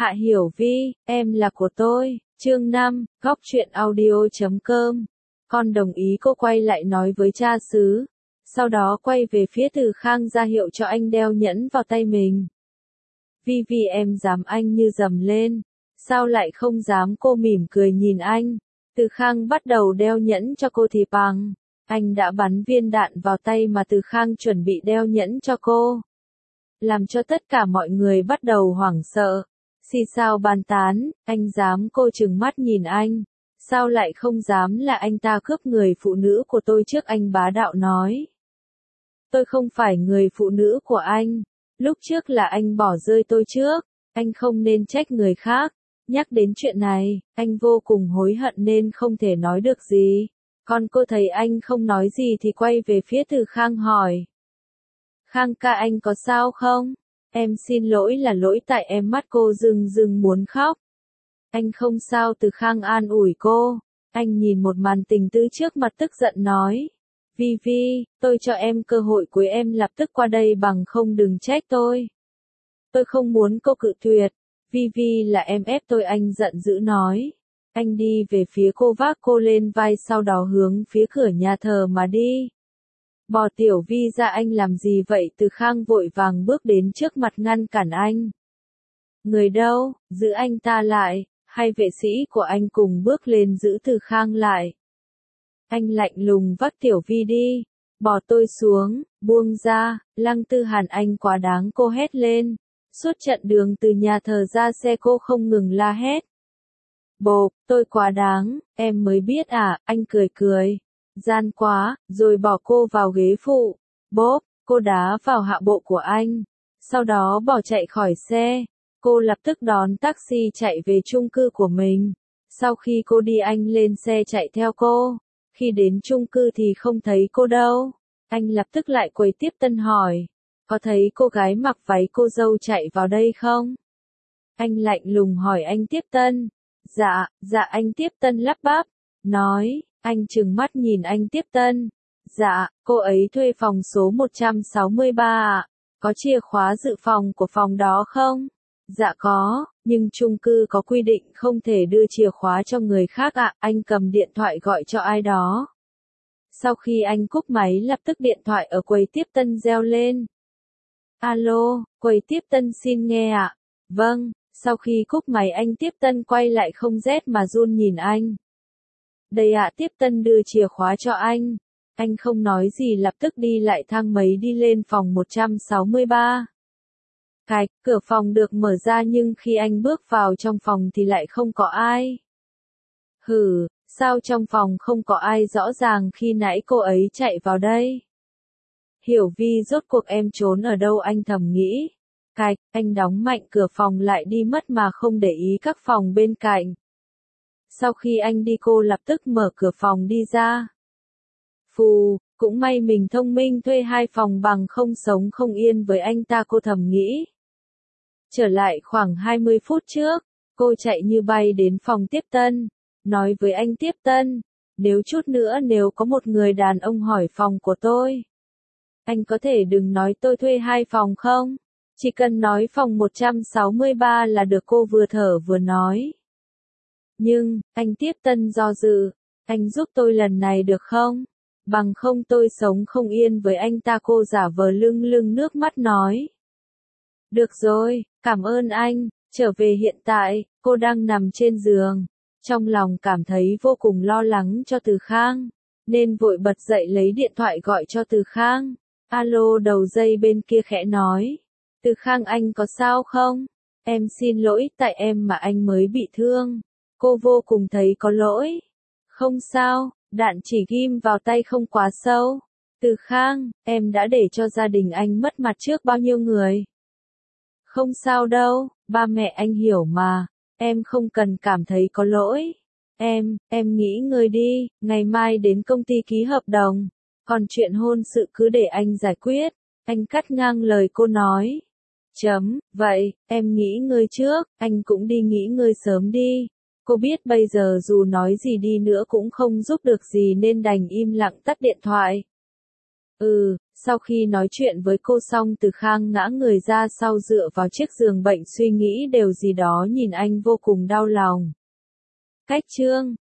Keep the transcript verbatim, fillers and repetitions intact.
Hạ Hiểu Vi, em là của tôi, chương năm, góc truyện audio chấm com. Con đồng ý. Cô quay lại nói với cha xứ. Sau đó quay về phía Từ Khang ra hiệu cho anh đeo nhẫn vào tay mình. Vi Vi em dám, anh như rầm lên. Sao lại không dám? Cô mỉm cười nhìn anh. Từ Khang bắt đầu đeo nhẫn cho cô thì bằng. Anh đã bắn viên đạn vào tay mà Từ Khang chuẩn bị đeo nhẫn cho cô. Làm cho tất cả mọi người bắt đầu hoảng sợ. Xì xào bàn tán, anh dám? Cô trừng mắt nhìn anh. Sao lại không dám? Là anh ta cướp người phụ nữ của tôi trước, anh bá đạo nói. Tôi không phải người phụ nữ của anh. Lúc trước là anh bỏ rơi tôi trước. Anh không nên trách người khác. Nhắc đến chuyện này, anh vô cùng hối hận nên không thể nói được gì. Còn cô thấy anh không nói gì thì quay về phía Từ Khang hỏi. Khang ca, anh có sao không? Em xin lỗi, là lỗi tại em. Mắt cô rưng rưng muốn khóc. Anh không sao. Từ Khang an ủi cô. Anh nhìn một màn tình tứ trước mặt tức giận nói. Vi Vi, tôi cho em cơ hội cuối, em lập tức qua đây, bằng không đừng trách tôi. Tôi không muốn. Cô cự tuyệt. Vi Vi, là em ép tôi, anh giận dữ nói. Anh đi về phía cô, vác cô lên vai, sau đó hướng phía cửa nhà thờ mà đi. Bỏ Tiểu Vi ra. Anh làm gì vậy? Từ Khang vội vàng bước đến trước mặt ngăn cản anh. Người đâu? Giữ anh ta lại. Hai vệ sĩ của anh cùng bước lên giữ Từ Khang lại. Anh lạnh lùng vác Tiểu Vi đi. Bỏ tôi xuống, buông ra. Lăng Tư Hàn, anh quá đáng. Cô hét lên. Suốt trận đường từ nhà thờ ra xe cô không ngừng la hét. Bộp, tôi quá đáng, em mới biết à? Anh cười cười. Gian quá, rồi bỏ cô vào ghế phụ. Bốp, cô đá vào hạ bộ của anh. Sau đó bỏ chạy khỏi xe. Cô lập tức đón taxi chạy về chung cư của mình. Sau khi cô đi, anh lên xe chạy theo cô. Khi đến chung cư thì không thấy cô đâu. Anh lập tức lại quầy tiếp tân hỏi. Có thấy cô gái mặc váy cô dâu chạy vào đây không? Anh lạnh lùng hỏi anh tiếp tân. Dạ, dạ. Anh tiếp tân lắp bắp. Nói, anh trừng mắt nhìn anh tiếp tân. Dạ, cô ấy thuê phòng số một trăm sáu mươi ba ạ. Có chìa khóa dự phòng của phòng đó không? Dạ có, nhưng chung cư có quy định không thể đưa chìa khóa cho người khác ạ. Anh cầm điện thoại gọi cho ai đó. Sau khi anh cúp máy, lập tức điện thoại ở quầy tiếp tân reo lên. Alo, quầy tiếp tân xin nghe ạ. Vâng. Sau khi cúp máy, anh tiếp tân quay lại không rét mà run nhìn anh. Đây ạ. Tiếp tân đưa chìa khóa cho anh. Anh không nói gì, lập tức đi lại thang máy đi lên phòng một trăm sáu mươi ba. Cạch, cửa phòng được mở ra nhưng khi anh bước vào trong phòng thì lại không có ai. Hừ, sao trong phòng không có ai? Rõ ràng khi nãy cô ấy chạy vào đây. Hiểu Vi, rốt cuộc em trốn ở đâu? Anh thầm nghĩ. Cạch, anh đóng mạnh cửa phòng lại đi mất mà không để ý các phòng bên cạnh. Sau khi anh đi, cô lập tức mở cửa phòng đi ra. Phù, cũng may mình thông minh thuê hai phòng, bằng không sống không yên với anh ta, cô thầm nghĩ. Trở lại khoảng hai mươi phút trước, cô chạy như bay đến phòng tiếp tân. Nói với anh tiếp tân, nếu chút nữa nếu có một người đàn ông hỏi phòng của tôi, anh có thể đừng nói tôi thuê hai phòng không? Chỉ cần nói phòng một trăm sáu mươi ba là được. Cô vừa thở vừa nói. Nhưng, anh tiếp tân do dự, anh giúp tôi lần này được không? Bằng không tôi sống không yên với anh ta. Cô giả vờ lưng lưng nước mắt nói. Được rồi, cảm ơn anh. Trở về hiện tại, cô đang nằm trên giường. Trong lòng cảm thấy vô cùng lo lắng cho Từ Khang, nên vội bật dậy lấy điện thoại gọi cho Từ Khang. Alo, đầu dây bên kia khẽ nói. Từ Khang, anh có sao không? Em xin lỗi, tại em mà anh mới bị thương. Cô vô cùng thấy có lỗi. Không sao, đạn chỉ ghim vào tay không quá sâu. Từ Khang, em đã để cho gia đình anh mất mặt trước bao nhiêu người. Không sao đâu, ba mẹ anh hiểu mà. Em không cần cảm thấy có lỗi. Em, em nghỉ ngơi đi, ngày mai đến công ty ký hợp đồng. Còn chuyện hôn sự cứ để anh giải quyết. Anh cắt ngang lời cô nói. Chấm, vậy, em nghỉ ngơi trước, anh cũng đi nghỉ ngơi sớm đi. Cô biết bây giờ dù nói gì đi nữa cũng không giúp được gì nên đành im lặng tắt điện thoại. Ừ, sau khi nói chuyện với cô xong Từ Khang ngã người ra sau dựa vào chiếc giường bệnh suy nghĩ điều gì đó nhìn anh vô cùng đau lòng. Cách chương